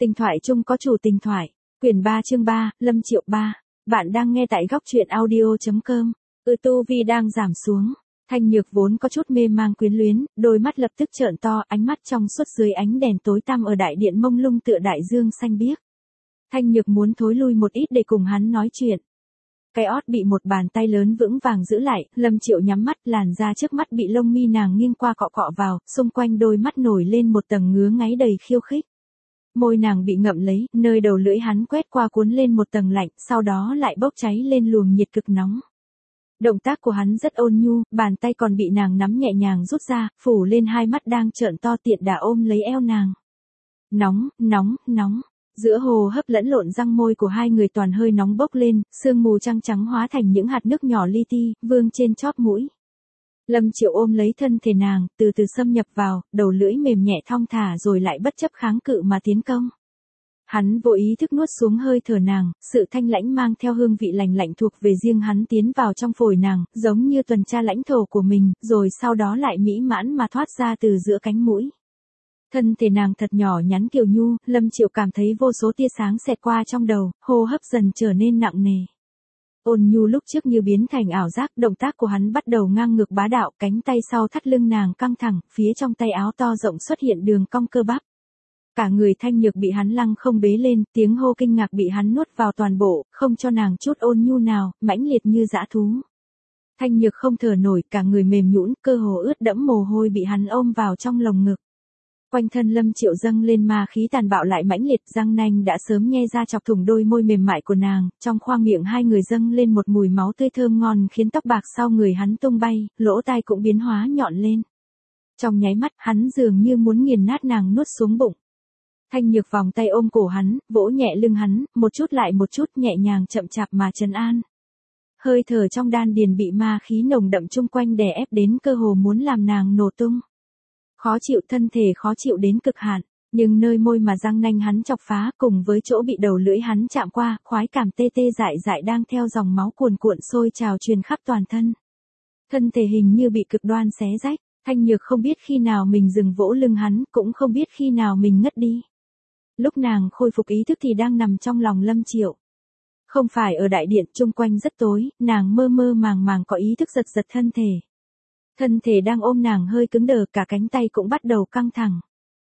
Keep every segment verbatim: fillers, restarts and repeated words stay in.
Tình thoại chung có chủ tình thoại. Quyển ba chương ba, Lâm Triệu ba. Bạn đang nghe tại góc truyện audio.com. Ừ tu vi đang giảm xuống. Thanh Nhược vốn có chút mê mang quyến luyến, đôi mắt lập tức trợn to, ánh mắt trong suốt dưới ánh đèn tối tăm ở đại điện mông lung tựa đại dương xanh biếc. Thanh Nhược muốn thối lui một ít để cùng hắn nói chuyện. Cái ót bị một bàn tay lớn vững vàng giữ lại, Lâm Triệu nhắm mắt, làn da trước mắt bị lông mi nàng nghiêng qua cọ cọ vào, xung quanh đôi mắt nổi lên một tầng ngứa ngáy đầy khiêu khích. Môi nàng bị ngậm lấy, nơi đầu lưỡi hắn quét qua cuốn lên một tầng lạnh, sau đó lại bốc cháy lên luồng nhiệt cực nóng. Động tác của hắn rất ôn nhu, bàn tay còn bị nàng nắm nhẹ nhàng rút ra, phủ lên hai mắt đang trợn to tiện đà ôm lấy eo nàng. Nóng, nóng, nóng. Giữa hồ hấp lẫn lộn răng môi của hai người toàn hơi nóng bốc lên, sương mù trắng trắng hóa thành những hạt nước nhỏ li ti, vương trên chóp mũi. Lâm Triệu ôm lấy thân thể nàng, từ từ xâm nhập vào, đầu lưỡi mềm nhẹ thong thả rồi lại bất chấp kháng cự mà tiến công. Hắn vô ý thức nuốt xuống hơi thở nàng, sự thanh lãnh mang theo hương vị lành lạnh thuộc về riêng hắn tiến vào trong phổi nàng, giống như tuần tra lãnh thổ của mình, rồi sau đó lại mỹ mãn mà thoát ra từ giữa cánh mũi. Thân thể nàng thật nhỏ nhắn kiều nhu, Lâm Triệu cảm thấy vô số tia sáng xẹt qua trong đầu, hô hấp dần trở nên nặng nề. Ôn nhu lúc trước như biến thành ảo giác, động tác của hắn bắt đầu ngang ngược bá đạo, cánh tay sau thắt lưng nàng căng thẳng, phía trong tay áo to rộng xuất hiện đường cong cơ bắp. Cả người Thanh Nhược bị hắn lăng không bế lên, tiếng hô kinh ngạc bị hắn nuốt vào toàn bộ, không cho nàng chút ôn nhu nào, mãnh liệt như dã thú. Thanh Nhược không thở nổi, cả người mềm nhũn, cơ hồ ướt đẫm mồ hôi bị hắn ôm vào trong lồng ngực. Quanh thân Lâm Triệu dâng lên ma khí tàn bạo lại mãnh liệt, răng nanh đã sớm nhe ra chọc thủng đôi môi mềm mại của nàng, trong khoang miệng hai người dâng lên một mùi máu tươi thơm ngon khiến tóc bạc sau người hắn tung bay, lỗ tai cũng biến hóa nhọn lên. Trong nháy mắt, hắn dường như muốn nghiền nát nàng nuốt xuống bụng. Thanh Nhược vòng tay ôm cổ hắn, vỗ nhẹ lưng hắn, một chút lại một chút nhẹ nhàng chậm chạp mà trấn an. Hơi thở trong đan điền bị ma khí nồng đậm chung quanh đè ép đến cơ hồ muốn làm nàng nổ tung. Khó chịu, thân thể khó chịu đến cực hạn, nhưng nơi môi mà răng nanh hắn chọc phá cùng với chỗ bị đầu lưỡi hắn chạm qua, khoái cảm tê tê dại dại đang theo dòng máu cuồn cuộn sôi trào truyền khắp toàn thân. Thân thể hình như bị cực đoan xé rách, Thanh Nhược không biết khi nào mình dừng vỗ lưng hắn, cũng không biết khi nào mình ngất đi. Lúc nàng khôi phục ý thức thì đang nằm trong lòng Lâm Triệu. Không phải ở đại điện, chung quanh rất tối, nàng mơ mơ màng màng có ý thức giật giật thân thể. Thân thể đang ôm nàng hơi cứng đờ, cả cánh tay cũng bắt đầu căng thẳng.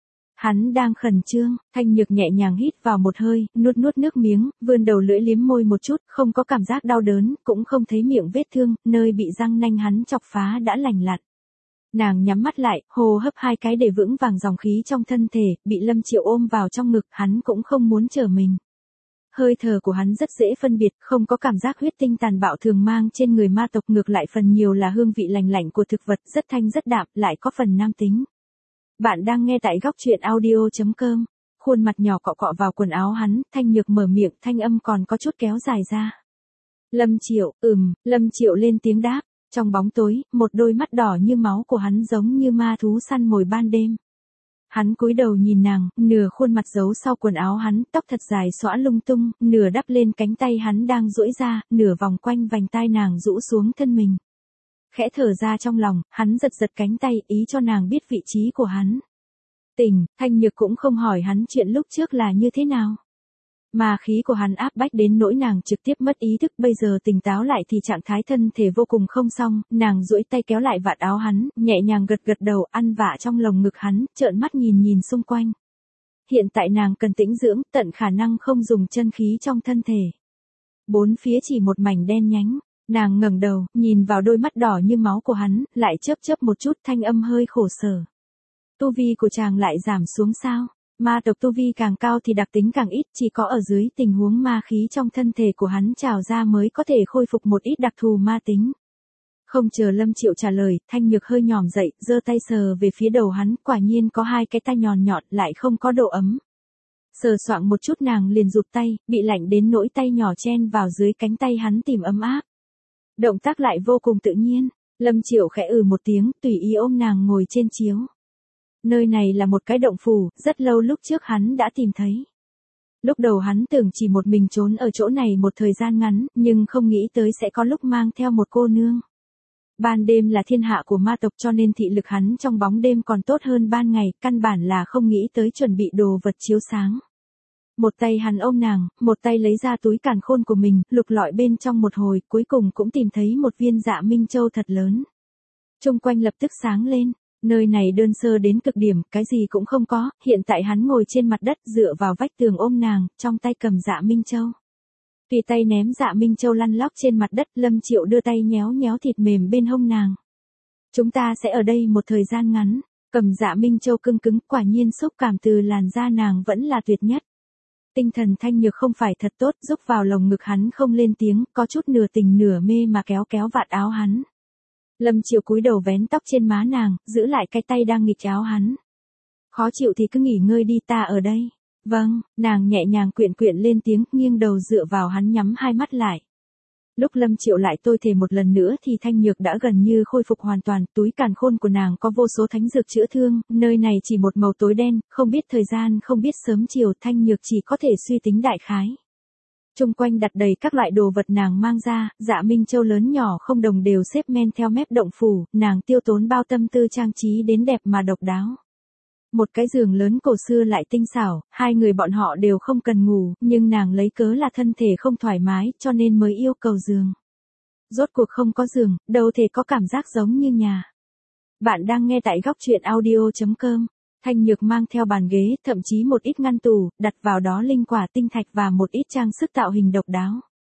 Hắn đang khẩn trương, Thanh Nhược nhẹ nhàng hít vào một hơi, nuốt nuốt nước miếng, vươn đầu lưỡi liếm môi một chút, không có cảm giác đau đớn, cũng không thấy miệng vết thương, nơi bị răng nanh hắn chọc phá đã lành lặn. Nàng nhắm mắt lại, hô hấp hai cái để vững vàng dòng khí trong thân thể, bị Lâm Triệu ôm vào trong ngực, hắn cũng không muốn trở mình. Hơi thở của hắn rất dễ phân biệt, không có cảm giác huyết tinh tàn bạo thường mang trên người ma tộc, ngược lại phần nhiều là hương vị lành lạnh của thực vật, rất thanh rất đạm, lại có phần nam tính. Bạn đang nghe tại góc truyện audio.com. Khuôn mặt nhỏ cọ cọ vào quần áo hắn, Thanh Nhược mở miệng, thanh âm còn có chút kéo dài ra. Lâm Triệu, ừm, Lâm Triệu lên tiếng đáp. Trong bóng tối, một đôi mắt đỏ như máu của hắn giống như ma thú săn mồi ban đêm. Hắn cúi đầu nhìn nàng, nửa khuôn mặt giấu sau quần áo hắn, tóc thật dài xõa lung tung, nửa đắp lên cánh tay hắn đang duỗi ra, nửa vòng quanh vành tai nàng rũ xuống thân mình. Khẽ thở ra trong lòng, hắn giật giật cánh tay, ý cho nàng biết vị trí của hắn. Tỉnh, Thanh Nhược cũng không hỏi hắn chuyện lúc trước là như thế nào. Mà khí của hắn áp bách đến nỗi nàng trực tiếp mất ý thức, bây giờ tỉnh táo lại thì trạng thái thân thể vô cùng không xong, nàng duỗi tay kéo lại vạt áo hắn, nhẹ nhàng gật gật đầu, ăn vạ trong lồng ngực hắn, trợn mắt nhìn nhìn xung quanh. Hiện tại nàng cần tĩnh dưỡng, tận khả năng không dùng chân khí trong thân thể. Bốn phía chỉ một mảnh đen nhánh, nàng ngẩng đầu, nhìn vào đôi mắt đỏ như máu của hắn, lại chớp chớp một chút, thanh âm hơi khổ sở. Tu vi của chàng lại giảm xuống sao? Ma tộc tu vi càng cao thì đặc tính càng ít, chỉ có ở dưới tình huống ma khí trong thân thể của hắn trào ra mới có thể khôi phục một ít đặc thù ma tính. Không chờ Lâm Triệu trả lời, Thanh Nhược hơi nhòm dậy, giơ tay sờ về phía đầu hắn, quả nhiên có hai cái tay nhọn nhọn, lại không có độ ấm. Sờ soạng một chút nàng liền rụt tay, bị lạnh đến nỗi tay nhỏ chen vào dưới cánh tay hắn tìm ấm áp. Động tác lại vô cùng tự nhiên, Lâm Triệu khẽ ừ một tiếng, tùy ý ôm nàng ngồi trên chiếu. Nơi này là một cái động phủ, rất lâu lúc trước hắn đã tìm thấy. Lúc đầu hắn tưởng chỉ một mình trốn ở chỗ này một thời gian ngắn, nhưng không nghĩ tới sẽ có lúc mang theo một cô nương. Ban đêm là thiên hạ của ma tộc cho nên thị lực hắn trong bóng đêm còn tốt hơn ban ngày, căn bản là không nghĩ tới chuẩn bị đồ vật chiếu sáng. Một tay hắn ôm nàng, một tay lấy ra túi càn khôn của mình, lục lọi bên trong một hồi, cuối cùng cũng tìm thấy một viên Dạ Minh Châu thật lớn. Chung quanh lập tức sáng lên, nơi này đơn sơ đến cực điểm, cái gì cũng không có, hiện tại hắn ngồi trên mặt đất dựa vào vách tường ôm nàng, trong tay cầm Dạ Minh Châu. Tùy tay ném Dạ Minh Châu lăn lóc trên mặt đất, Lâm Triệu đưa tay nhéo nhéo thịt mềm bên hông nàng. Chúng ta sẽ ở đây một thời gian ngắn, cầm Dạ Minh Châu cưng cứng, quả nhiên xúc cảm từ làn da nàng vẫn là tuyệt nhất. Tinh thần Thanh Nhược không phải thật tốt, rúc vào lồng ngực hắn không lên tiếng, có chút nửa tình nửa mê mà kéo kéo vạt áo hắn. Lâm Triệu cúi đầu vén tóc trên má nàng, giữ lại cái tay đang nghịch áo hắn. Khó chịu thì cứ nghỉ ngơi đi, ta ở đây. Vâng, nàng nhẹ nhàng quyện quyện lên tiếng, nghiêng đầu dựa vào hắn nhắm hai mắt lại. Lúc Lâm Triệu lại tôi thề một lần nữa thì Thanh Nhược đã gần như khôi phục hoàn toàn, túi càn khôn của nàng có vô số thánh dược chữa thương, nơi này chỉ một màu tối đen, không biết thời gian không biết sớm chiều, Thanh Nhược chỉ có thể suy tính đại khái. Trung quanh đặt đầy các loại đồ vật nàng mang ra, Dạ Minh Châu lớn nhỏ không đồng đều xếp men theo mép động phủ, nàng tiêu tốn bao tâm tư trang trí đến đẹp mà độc đáo. Một cái giường lớn cổ xưa lại tinh xảo, hai người bọn họ đều không cần ngủ, nhưng nàng lấy cớ là thân thể không thoải mái, cho nên mới yêu cầu giường. Rốt cuộc không có giường, đâu thể có cảm giác giống như nhà. Bạn đang nghe tại góc truyện audio chấm com. Thanh Nhược mang theo bàn ghế, thậm chí một ít ngăn tủ, đặt vào đó linh quả tinh thạch và một ít trang sức tạo hình độc đáo.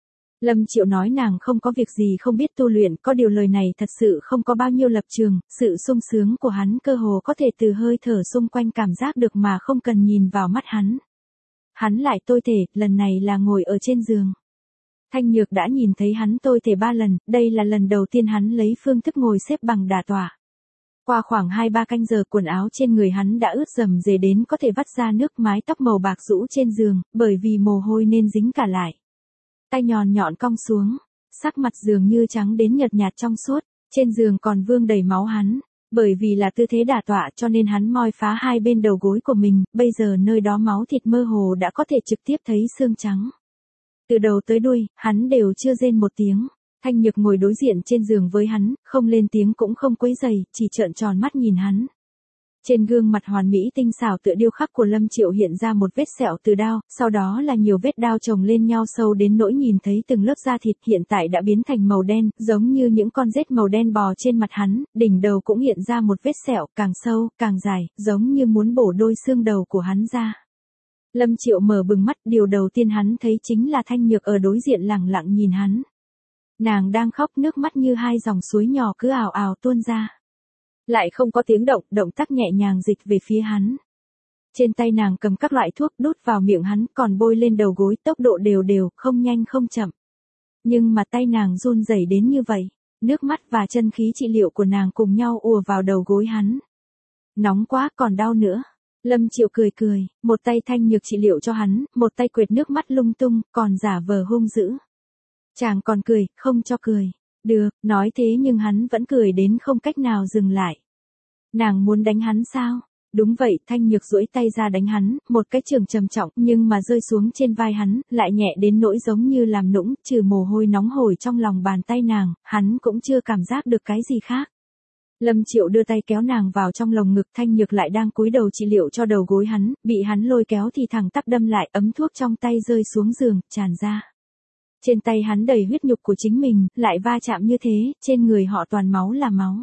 Lâm Triệu nói nàng không có việc gì không biết tu luyện, có điều lời này thật sự không có bao nhiêu lập trường, sự sung sướng của hắn cơ hồ có thể từ hơi thở xung quanh cảm giác được mà không cần nhìn vào mắt hắn. Hắn lại tôi thể, lần này là ngồi ở trên giường. Thanh Nhược đã nhìn thấy hắn tôi thể ba lần, đây là lần đầu tiên hắn lấy phương thức ngồi xếp bằng đả tọa. Qua khoảng hai ba canh giờ quần áo trên người hắn đã ướt rầm rề đến có thể vắt ra nước, mái tóc màu bạc rũ trên giường, bởi vì mồ hôi nên dính cả lại. Tay nhọn nhọn cong xuống, sắc mặt dường như trắng đến nhợt nhạt trong suốt, trên giường còn vương đầy máu hắn, bởi vì là tư thế đả tọa cho nên hắn moi phá hai bên đầu gối của mình, bây giờ nơi đó máu thịt mơ hồ đã có thể trực tiếp thấy xương trắng. Từ đầu tới đuôi, hắn đều chưa rên một tiếng. Thanh Nhược ngồi đối diện trên giường với hắn, không lên tiếng cũng không quấy rầy, chỉ trợn tròn mắt nhìn hắn. Trên gương mặt hoàn mỹ tinh xảo tựa điêu khắc của Lâm Triệu hiện ra một vết sẹo từ đao, sau đó là nhiều vết đao chồng lên nhau sâu đến nỗi nhìn thấy từng lớp da thịt hiện tại đã biến thành màu đen, giống như những con rết màu đen bò trên mặt hắn, đỉnh đầu cũng hiện ra một vết sẹo, càng sâu, càng dài, giống như muốn bổ đôi xương đầu của hắn ra. Lâm Triệu mở bừng mắt, điều đầu tiên hắn thấy chính là Thanh Nhược ở đối diện lẳng lặng nhìn hắn. Nàng đang khóc, nước mắt như hai dòng suối nhỏ cứ ào ào tuôn ra. Lại không có tiếng động, động tác nhẹ nhàng dịch về phía hắn. Trên tay nàng cầm các loại thuốc đút vào miệng hắn, còn bôi lên đầu gối, tốc độ đều đều, không nhanh không chậm. Nhưng mà tay nàng run rẩy đến như vậy, nước mắt và chân khí trị liệu của nàng cùng nhau ùa vào đầu gối hắn. Nóng quá, còn đau nữa. Lâm Triệu cười cười, một tay Thanh Nhược trị liệu cho hắn, một tay quệt nước mắt lung tung, còn giả vờ hung dữ. Chàng còn cười, không cho cười. Được, nói thế nhưng hắn vẫn cười đến không cách nào dừng lại. Nàng muốn đánh hắn sao? Đúng vậy, Thanh Nhược duỗi tay ra đánh hắn, một cái trường trầm trọng nhưng mà rơi xuống trên vai hắn, lại nhẹ đến nỗi giống như làm nũng, trừ mồ hôi nóng hổi trong lòng bàn tay nàng, hắn cũng chưa cảm giác được cái gì khác. Lâm Triệu đưa tay kéo nàng vào trong lồng ngực, Thanh Nhược lại đang cúi đầu trị liệu cho đầu gối hắn, bị hắn lôi kéo thì thẳng tắp đâm lại, ấm thuốc trong tay rơi xuống giường, tràn ra. Trên tay hắn đầy huyết nhục của chính mình, lại va chạm như thế, trên người họ toàn máu là máu.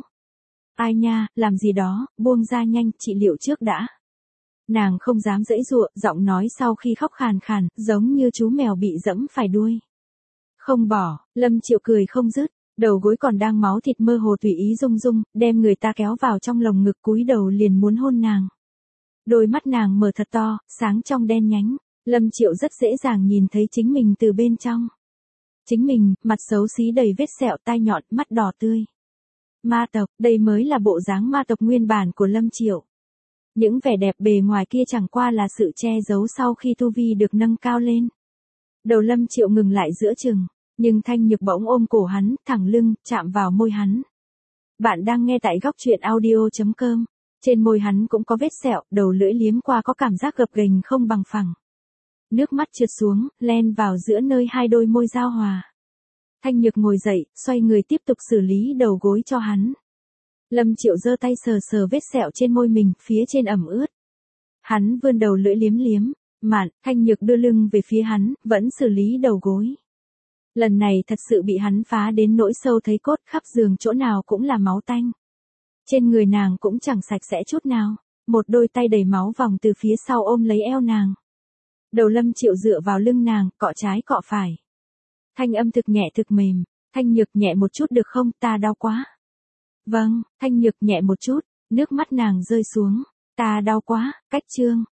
Ai nha, làm gì đó, buông ra nhanh, trị liệu trước đã. Nàng không dám giãy giụa, giọng nói sau khi khóc khàn khàn, giống như chú mèo bị dẫm phải đuôi. Không bỏ, Lâm Triệu cười không dứt, đầu gối còn đang máu thịt mơ hồ tùy ý rung rung, đem người ta kéo vào trong lồng ngực, cúi đầu liền muốn hôn nàng. Đôi mắt nàng mở thật to, sáng trong đen nhánh, Lâm Triệu rất dễ dàng nhìn thấy chính mình từ bên trong. Chính mình, mặt xấu xí đầy vết sẹo, tai nhọn, mắt đỏ tươi. Ma tộc, đây mới là bộ dáng ma tộc nguyên bản của Lâm Triệu. Những vẻ đẹp bề ngoài kia chẳng qua là sự che giấu sau khi tu vi được nâng cao lên. Đầu Lâm Triệu ngừng lại giữa chừng, nhưng Thanh Nhược bỗng ôm cổ hắn, thẳng lưng, chạm vào môi hắn. Bạn đang nghe tại góc truyện audio chấm com. Trên môi hắn cũng có vết sẹo, đầu lưỡi liếm qua có cảm giác gập ghềnh không bằng phẳng. Nước mắt trượt xuống, len vào giữa nơi hai đôi môi giao hòa. Thanh Nhược ngồi dậy, xoay người tiếp tục xử lý đầu gối cho hắn. Lâm Triệu giơ tay sờ sờ vết sẹo trên môi mình, phía trên ẩm ướt. Hắn vươn đầu lưỡi liếm liếm, Mạn, Thanh Nhược đưa lưng về phía hắn, vẫn xử lý đầu gối. Lần này thật sự bị hắn phá đến nỗi sâu thấy cốt, khắp giường chỗ nào cũng là máu tanh. Trên người nàng cũng chẳng sạch sẽ chút nào, một đôi tay đầy máu vòng từ phía sau ôm lấy eo nàng. Đầu Lâm Triệu dựa vào lưng nàng, cọ trái cọ phải. Thanh âm thực nhẹ thực mềm, Thanh Nhược nhẹ một chút được không, ta đau quá. Vâng, Thanh Nhược nhẹ một chút, nước mắt nàng rơi xuống, ta đau quá, cách chương.